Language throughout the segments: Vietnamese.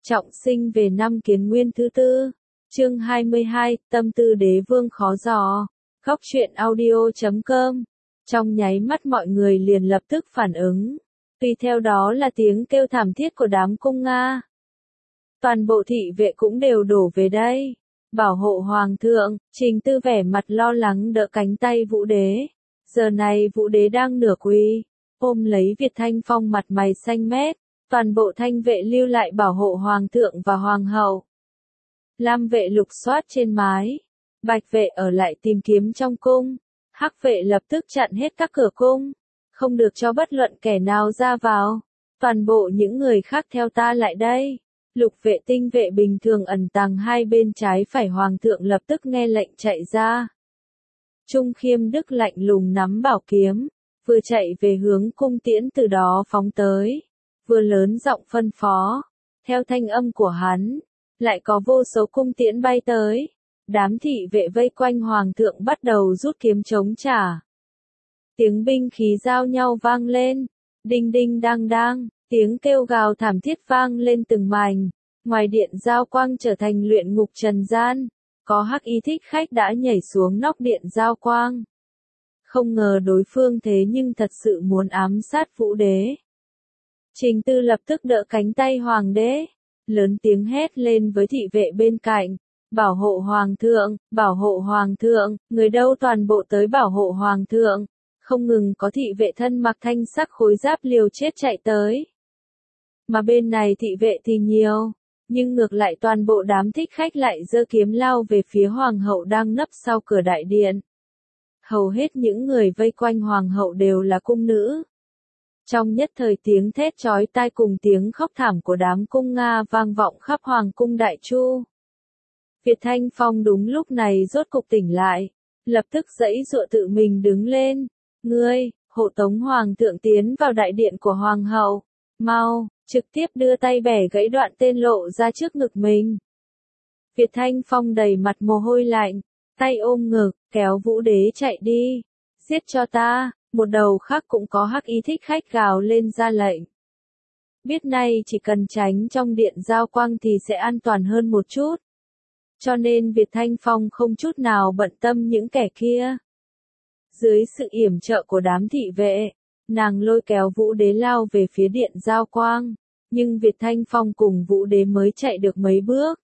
Trọng sinh về năm Kiến Nguyên thứ tư. Chương 22, tâm tư đế vương khó dò. Góc truyện audio.com. Trong nháy mắt mọi người liền lập tức phản ứng. Tùy theo đó là tiếng kêu thảm thiết của đám cung Nga. Toàn bộ thị vệ cũng đều đổ về đây. Bảo hộ hoàng thượng, Trình Tư vẻ mặt lo lắng đỡ cánh tay Vũ Đế. Giờ này Vũ Đế đang nửa quỳ, ôm lấy Việt Thanh Phong mặt mày xanh mét. Toàn bộ thanh vệ lưu lại bảo hộ hoàng thượng và hoàng hậu. Lam vệ lục soát trên mái. Bạch vệ ở lại tìm kiếm trong cung. Hắc vệ lập tức chặn hết các cửa cung. Không được cho bất luận kẻ nào ra vào. Toàn bộ những người khác theo ta lại đây. Lục vệ tinh vệ bình thường ẩn tàng hai bên trái phải hoàng thượng lập tức nghe lệnh chạy ra. Trung Khiêm Đức lạnh lùng nắm bảo kiếm. Vừa chạy về hướng cung tiễn từ đó phóng tới. Vừa lớn giọng phân phó. Theo thanh âm của hắn, lại có vô số cung tiễn bay tới. Đám thị vệ vây quanh hoàng thượng bắt đầu rút kiếm chống trả. Tiếng binh khí giao nhau vang lên. Đinh đinh đang đang, tiếng kêu gào thảm thiết vang lên từng mảnh. Ngoài điện giao quang trở thành luyện ngục trần gian. Có hắc y thích khách đã nhảy xuống nóc điện giao quang. Không ngờ đối phương thế nhưng thật sự muốn ám sát Vũ Đế. Trình Tư lập tức đỡ cánh tay hoàng đế, lớn tiếng hét lên với thị vệ bên cạnh, bảo hộ hoàng thượng, người đâu toàn bộ tới bảo hộ hoàng thượng, không ngừng có thị vệ thân mặc thanh sắc khối giáp liều chết chạy tới. Mà bên này thị vệ thì nhiều, nhưng ngược lại toàn bộ đám thích khách lại giơ kiếm lao về phía hoàng hậu đang nấp sau cửa đại điện. Hầu hết những người vây quanh hoàng hậu đều là cung nữ. Trong nhất thời tiếng thét chói tai cùng tiếng khóc thảm của đám cung Nga vang vọng khắp hoàng cung Đại Chu. Việt Thanh Phong đúng lúc này rốt cục tỉnh lại, lập tức giãy giụa tự mình đứng lên. Ngươi, hộ tống hoàng thượng tiến vào đại điện của hoàng hậu, mau, trực tiếp đưa tay bẻ gãy đoạn tên lộ ra trước ngực mình. Việt Thanh Phong đầy mặt mồ hôi lạnh, tay ôm ngực, kéo Vũ Đế chạy đi, giết cho ta. Một đầu khác cũng có hắc y thích khách gào lên ra lệnh. Biết nay chỉ cần tránh trong điện giao quang thì sẽ an toàn hơn một chút. Cho nên Việt Thanh Phong không chút nào bận tâm những kẻ kia. Dưới sự yểm trợ của đám thị vệ, nàng lôi kéo Vũ Đế lao về phía điện giao quang. Nhưng Việt Thanh Phong cùng Vũ Đế mới chạy được mấy bước.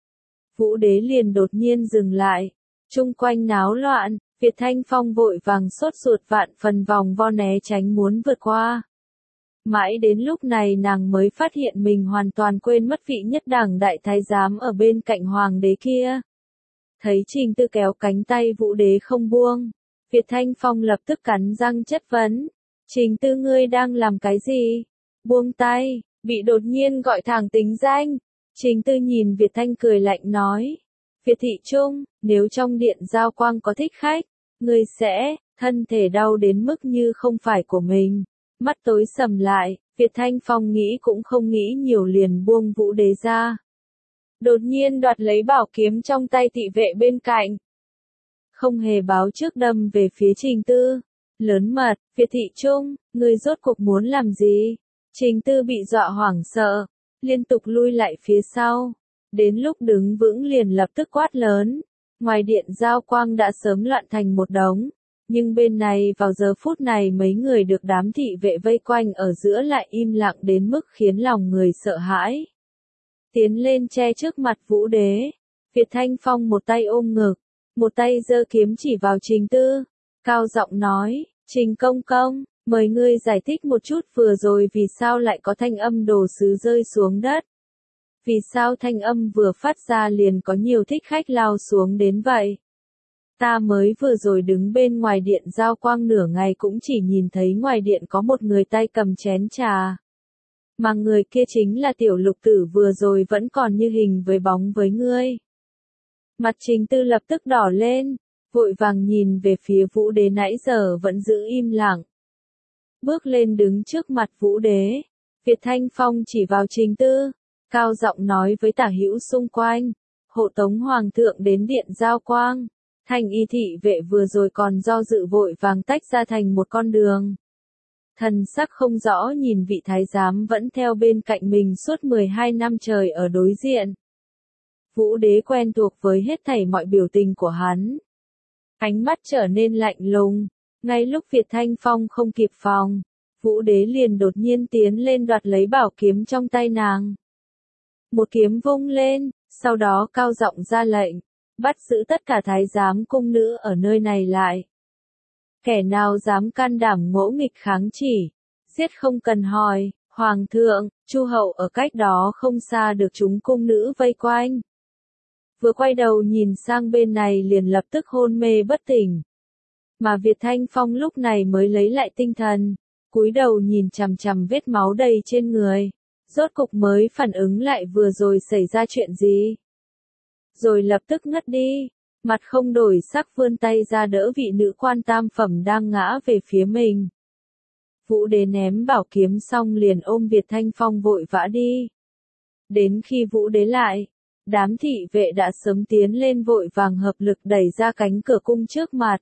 Vũ Đế liền đột nhiên dừng lại. Chung quanh náo loạn. Việt Thanh Phong vội vàng sốt ruột vạn phần vòng vo né tránh muốn vượt qua. Mãi đến lúc này nàng mới phát hiện mình hoàn toàn quên mất vị nhất đẳng đại thái giám ở bên cạnh hoàng đế kia. Thấy Trình Tư kéo cánh tay Vũ Đế không buông, Việt Thanh Phong lập tức cắn răng chất vấn. Trình Tư ngươi đang làm cái gì? Buông tay, bị đột nhiên gọi thẳng tính danh. Trình Tư nhìn Việt Thanh cười lạnh nói. Việt thị trung, nếu trong điện giao quang có thích khách, ngươi sẽ, thân thể đau đến mức như không phải của mình. Mắt tối sầm lại, Việt Thanh Phong nghĩ cũng không nghĩ nhiều liền buông Vũ Đế ra. Đột nhiên đoạt lấy bảo kiếm trong tay thị vệ bên cạnh. Không hề báo trước đâm về phía Trình Tư. Lớn mật, Việt thị trung, ngươi rốt cuộc muốn làm gì? Trình Tư bị dọa hoảng sợ, liên tục lui lại phía sau. Đến lúc đứng vững liền lập tức quát lớn. Ngoài điện giao quang đã sớm loạn thành một đống, nhưng bên này vào giờ phút này mấy người được đám thị vệ vây quanh ở giữa lại im lặng đến mức khiến lòng người sợ hãi. Tiến lên che trước mặt Vũ Đế, Việt Thanh Phong một tay ôm ngực, một tay giơ kiếm chỉ vào Trình Tư, cao giọng nói, Trình công công, mời ngươi giải thích một chút vừa rồi vì sao lại có thanh âm đồ sứ rơi xuống đất. Vì sao thanh âm vừa phát ra liền có nhiều thích khách lao xuống đến vậy? Ta mới vừa rồi đứng bên ngoài điện giao quang nửa ngày cũng chỉ nhìn thấy ngoài điện có một người tay cầm chén trà. Mà người kia chính là tiểu lục tử vừa rồi vẫn còn như hình với bóng với ngươi. Mặt Trình Tư lập tức đỏ lên, vội vàng nhìn về phía Vũ Đế nãy giờ vẫn giữ im lặng. Bước lên đứng trước mặt Vũ Đế, Việt Thanh Phong chỉ vào Trình Tư. Cao giọng nói với tả hữu xung quanh, hộ tống hoàng thượng đến điện giao quang. Thành y thị vệ vừa rồi còn do dự vội vàng tách ra thành một con đường. Thần sắc không rõ nhìn vị thái giám vẫn theo bên cạnh mình suốt 12 năm trời ở đối diện. Vũ đế quen thuộc với hết thảy mọi biểu tình của hắn. Ánh mắt trở nên lạnh lùng, ngay lúc Việt Thanh Phong không kịp phòng, Vũ đế liền đột nhiên tiến lên đoạt lấy bảo kiếm trong tay nàng. Một kiếm vung lên, sau đó cao giọng ra lệnh, bắt giữ tất cả thái giám cung nữ ở nơi này lại. Kẻ nào dám can đảm ngỗ nghịch kháng chỉ, giết không cần hỏi. Hoàng thượng, Chu hậu ở cách đó không xa được chúng cung nữ vây quanh. Vừa quay đầu nhìn sang bên này liền lập tức hôn mê bất tỉnh. Mà Việt Thanh Phong lúc này mới lấy lại tinh thần, cúi đầu nhìn chằm chằm vết máu đầy trên người, rốt cục mới phản ứng lại vừa rồi xảy ra chuyện gì. Rồi lập tức ngất đi, mặt không đổi sắc vươn tay ra đỡ vị nữ quan tam phẩm đang ngã về phía mình. Vũ đế ném bảo kiếm xong liền ôm Việt Thanh Phong vội vã đi. Đến khi Vũ đế lại, đám thị vệ đã sớm tiến lên vội vàng hợp lực đẩy ra cánh cửa cung trước mặt.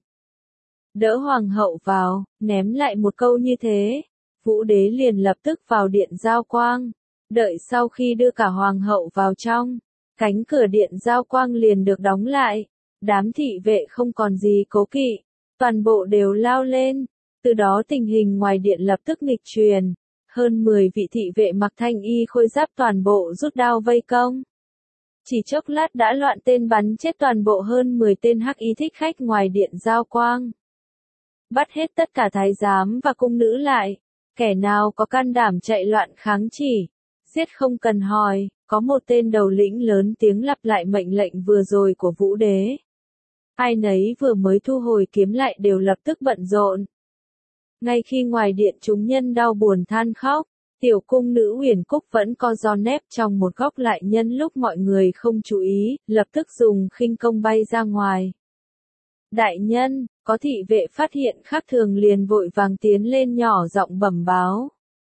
Đỡ hoàng hậu vào, ném lại một câu như thế, Vũ đế liền lập tức vào điện giao quang. Đợi sau khi đưa cả hoàng hậu vào trong, cánh cửa điện giao quang liền được đóng lại. Đám thị vệ không còn gì cố kỵ, toàn bộ đều lao lên. Từ đó tình hình ngoài điện lập tức nghịch truyền. Hơn 10 vị thị vệ mặc thanh y khôi giáp toàn bộ rút đao vây công. Chỉ chốc lát đã loạn tên bắn chết toàn bộ hơn 10 tên hắc y thích khách ngoài điện giao quang. Bắt hết tất cả thái giám và cung nữ lại. Kẻ nào có can đảm chạy loạn kháng chỉ, giết không cần hỏi. Có một tên đầu lĩnh lớn tiếng lặp lại mệnh lệnh vừa rồi của Vũ đế. Ai nấy vừa mới thu hồi kiếm lại đều lập tức bận rộn. Ngay khi ngoài điện chúng nhân đau buồn than khóc, tiểu cung nữ Uyển Cúc vẫn co ro nép trong một góc lại nhân lúc mọi người không chú ý, lập tức dùng khinh công bay ra ngoài. Đại nhân, có thị vệ phát hiện khác thường liền vội vàng tiến lên nhỏ giọng bẩm báo.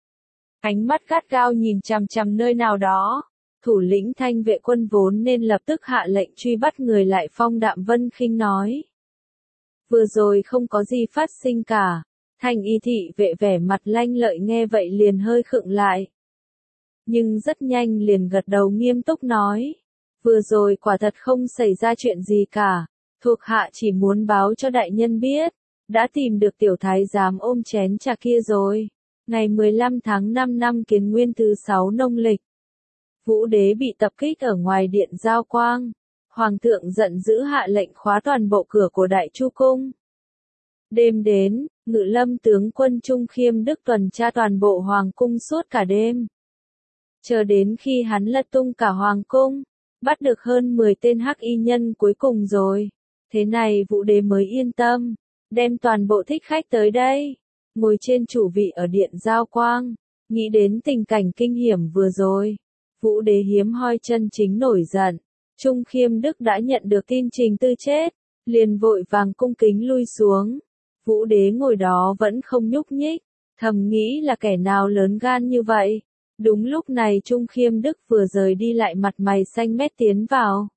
Ánh mắt gắt gao nhìn chằm chằm nơi nào đó. Thủ lĩnh Thanh vệ quân vốn nên lập tức hạ lệnh truy bắt người lại. Phong Đạm Vân khinh nói. Vừa rồi không có gì phát sinh cả. Thanh y thị vệ vẻ mặt lanh lợi nghe vậy liền hơi khựng lại. Nhưng rất nhanh liền gật đầu nghiêm túc nói. Vừa rồi quả thật không xảy ra chuyện gì cả. Thuộc hạ chỉ muốn báo cho đại nhân biết. Đã tìm được tiểu thái giám ôm chén trà kia rồi. Ngày 15 tháng 5 năm Kiến Nguyên thứ 6 nông lịch. Vũ đế bị tập kích ở ngoài điện giao quang. Hoàng thượng giận dữ hạ lệnh khóa toàn bộ cửa của Đại Chu cung. Đêm đến, Ngự Lâm tướng quân Trung Khiêm Đức tuần tra toàn bộ hoàng cung suốt cả đêm. Chờ đến khi hắn lật tung cả hoàng cung, bắt được hơn 10 tên hắc y nhân cuối cùng rồi. Thế này Vũ đế mới yên tâm, đem toàn bộ thích khách tới đây, ngồi trên chủ vị ở điện giao quang, nghĩ đến tình cảnh kinh hiểm vừa rồi. Vũ đế hiếm hoi chân chính nổi giận. Trung Khiêm Đức đã nhận được tin Trình Tư chết, liền vội vàng cung kính lui xuống. Vũ đế ngồi đó vẫn không nhúc nhích, thầm nghĩ là kẻ nào lớn gan như vậy. Đúng lúc này Trung Khiêm Đức vừa rời đi lại mặt mày xanh mét tiến vào.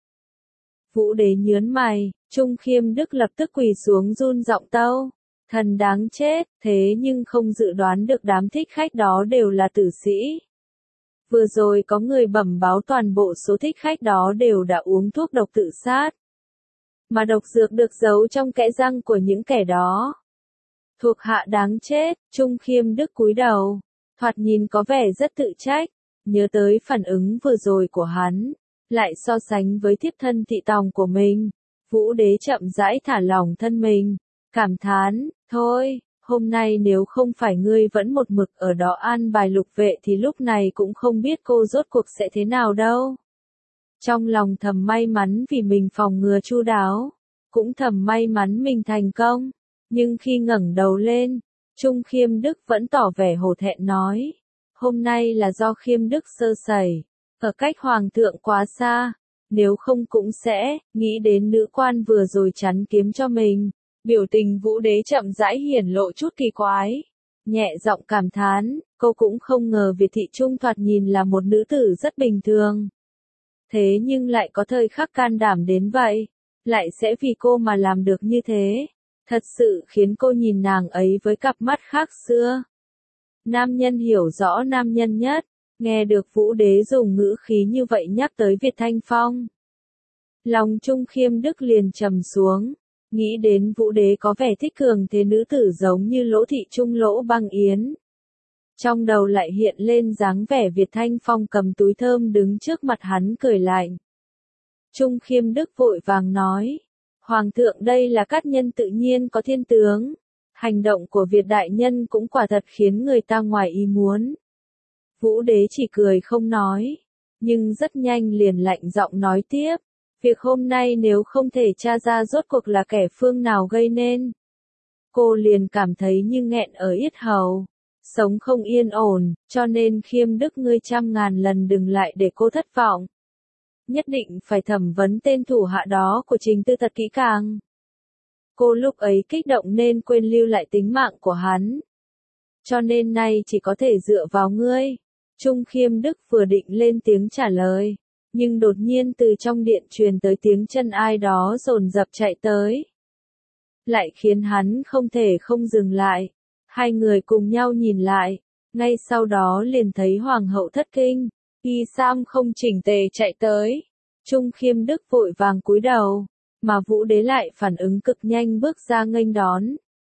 Vũ đế nhớn mày, Trung Khiêm Đức lập tức quỳ xuống run giọng tâu. Thần đáng chết, thế nhưng không dự đoán được đám thích khách đó đều là tử sĩ. Vừa rồi có người bẩm báo toàn bộ số thích khách đó đều đã uống thuốc độc tự sát. Mà độc dược được giấu trong kẽ răng của những kẻ đó. Thuộc hạ đáng chết, Trung Khiêm Đức cúi đầu, thoạt nhìn có vẻ rất tự trách, nhớ tới phản ứng vừa rồi của hắn, lại so sánh với thiếp thân thị tòng của mình. Vũ đế chậm rãi thả lỏng thân mình, cảm thán, thôi. Hôm nay nếu không phải ngươi vẫn một mực ở đó an bài Lục vệ thì lúc này cũng không biết cô rốt cuộc sẽ thế nào đâu. Trong lòng thầm may mắn vì mình phòng ngừa chu đáo, cũng thầm may mắn mình thành công, nhưng khi ngẩng đầu lên, Trung Khiêm Đức vẫn tỏ vẻ hổ thẹn nói, hôm nay là do Khiêm Đức sơ sẩy, ở cách hoàng thượng quá xa, nếu không cũng sẽ nghĩ đến nữ quan vừa rồi chắn kiếm cho mình. Biểu tình Vũ đế chậm rãi hiển lộ chút kỳ quái. Nhẹ giọng cảm thán, cô cũng không ngờ Việt thị trung thoạt nhìn là một nữ tử rất bình thường. Thế nhưng lại có thời khắc can đảm đến vậy, lại sẽ vì cô mà làm được như thế. Thật sự khiến cô nhìn nàng ấy với cặp mắt khác xưa. Nam nhân hiểu rõ nam nhân nhất, nghe được Vũ Đế dùng ngữ khí như vậy nhắc tới Việt Thanh Phong. Lòng Trung Khiêm Đức liền trầm xuống, nghĩ đến Vũ Đế có vẻ thích cường thế nữ tử giống như Lỗ Thị Trung Lỗ Băng Yến. Trong đầu lại hiện lên dáng vẻ Việt Thanh Phong cầm túi thơm đứng trước mặt hắn cười lạnh. Trung Khiêm Đức vội vàng nói, Hoàng thượng đây là cát nhân tự nhiên có thiên tướng, hành động của Việt đại nhân cũng quả thật khiến người ta ngoài ý muốn. Vũ Đế chỉ cười không nói, nhưng rất nhanh liền lạnh giọng nói tiếp, việc hôm nay nếu không thể tra ra rốt cuộc là kẻ phương nào gây nên, cô liền cảm thấy như nghẹn ở yết hầu, sống không yên ổn, cho nên Khiêm Đức ngươi trăm ngàn lần đừng lại để cô thất vọng. Nhất định phải thẩm vấn tên thủ hạ đó của Trình Tư thật kỹ càng. Cô lúc ấy kích động nên quên lưu lại tính mạng của hắn. Cho nên nay chỉ có thể dựa vào ngươi. Trung Khiêm Đức vừa định lên tiếng trả lời, nhưng đột nhiên từ trong điện truyền tới tiếng chân ai đó dồn dập chạy tới. Lại khiến hắn không thể không dừng lại. Hai người cùng nhau nhìn lại, ngay sau đó liền thấy Hoàng hậu thất kinh, y sam không chỉnh tề chạy tới. Trung Khiêm Đức vội vàng cúi đầu, mà Vũ Đế lại phản ứng cực nhanh bước ra nghênh đón.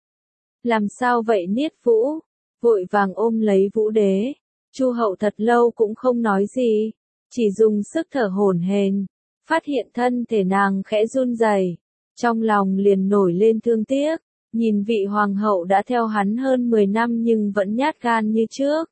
Làm sao vậy Niết Vũ? Vội vàng ôm lấy Vũ Đế. Chu hậu thật lâu cũng không nói gì, chỉ dùng sức thở hổn hển, phát hiện thân thể nàng khẽ run rẩy, trong lòng liền nổi lên thương tiếc, nhìn vị hoàng hậu đã theo hắn hơn 10 năm nhưng vẫn nhát gan như trước.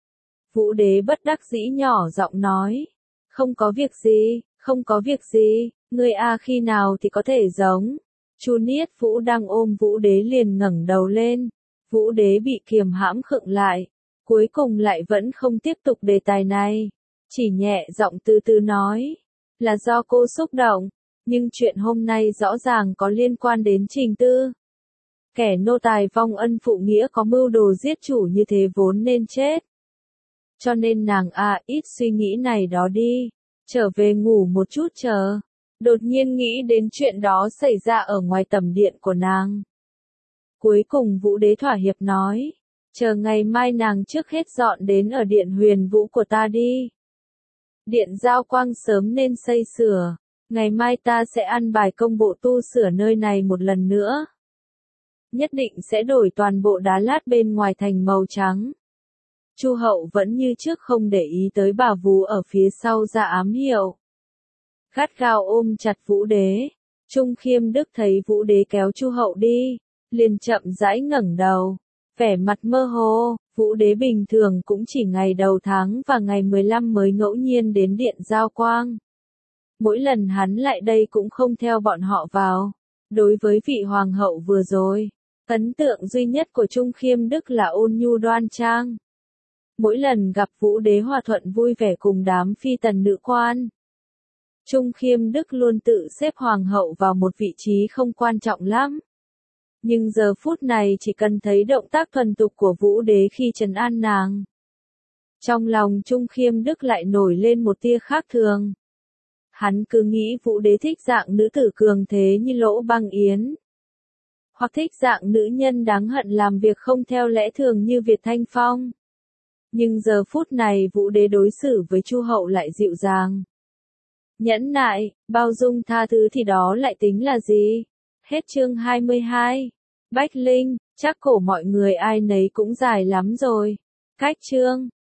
Vũ Đế bất đắc dĩ nhỏ giọng nói, không có việc gì, không có việc gì, ngươi khi nào thì có thể giống. Chu Niết Vũ đang ôm Vũ Đế liền ngẩng đầu lên, Vũ Đế bị kiềm hãm khựng lại, cuối cùng lại vẫn không tiếp tục đề tài này, chỉ nhẹ giọng từ từ nói, là do cô xúc động, nhưng chuyện hôm nay rõ ràng có liên quan đến Trình Tư. Kẻ nô tài vong ân phụ nghĩa có mưu đồ giết chủ như thế vốn nên chết. Cho nên nàng ít suy nghĩ này đó đi, trở về ngủ một chút chờ. Đột nhiên nghĩ đến chuyện đó xảy ra ở ngoài tầm điện của nàng. Cuối cùng Vũ Đế thỏa hiệp nói, chờ ngày mai nàng trước hết dọn đến ở điện Huyền Vũ của ta đi. Điện Giao Quang sớm nên xây sửa, ngày mai ta sẽ ăn bài công bộ tu sửa nơi này một lần nữa. Nhất định sẽ đổi toàn bộ đá lát bên ngoài thành màu trắng. Chu hậu vẫn như trước không để ý tới bà vú ở phía sau ra ám hiệu. Gắt gao ôm chặt Vũ Đế. Trung Khiêm Đức thấy Vũ Đế kéo Chu hậu đi, liền chậm rãi ngẩng đầu, vẻ mặt mơ hồ. Vũ Đế bình thường cũng chỉ ngày đầu tháng và ngày 15 mới ngẫu nhiên đến điện Giao Quang. Mỗi lần hắn lại đây cũng không theo bọn họ vào. Đối với vị hoàng hậu vừa rồi, ấn tượng duy nhất của Trung Khiêm Đức là ôn nhu đoan trang. Mỗi lần gặp Vũ Đế hòa thuận vui vẻ cùng đám phi tần nữ quan. Trung Khiêm Đức luôn tự xếp hoàng hậu vào một vị trí không quan trọng lắm. Nhưng giờ phút này chỉ cần thấy động tác thuần tục của Vũ Đế khi trấn an nàng. Trong lòng Trung Khiêm Đức lại nổi lên một tia khác thường. Hắn cứ nghĩ Vũ Đế thích dạng nữ tử cường thế như Lỗ Băng Yến. Hoặc thích dạng nữ nhân đáng hận làm việc không theo lẽ thường như Việt Thanh Phong. Nhưng giờ phút này Vũ Đế đối xử với Chu hậu lại dịu dàng. Nhẫn nại, bao dung tha thứ thì đó lại tính là gì? Hết chương 22. Bách Linh, chắc cổ mọi người ai nấy cũng dài lắm rồi. Cách chương.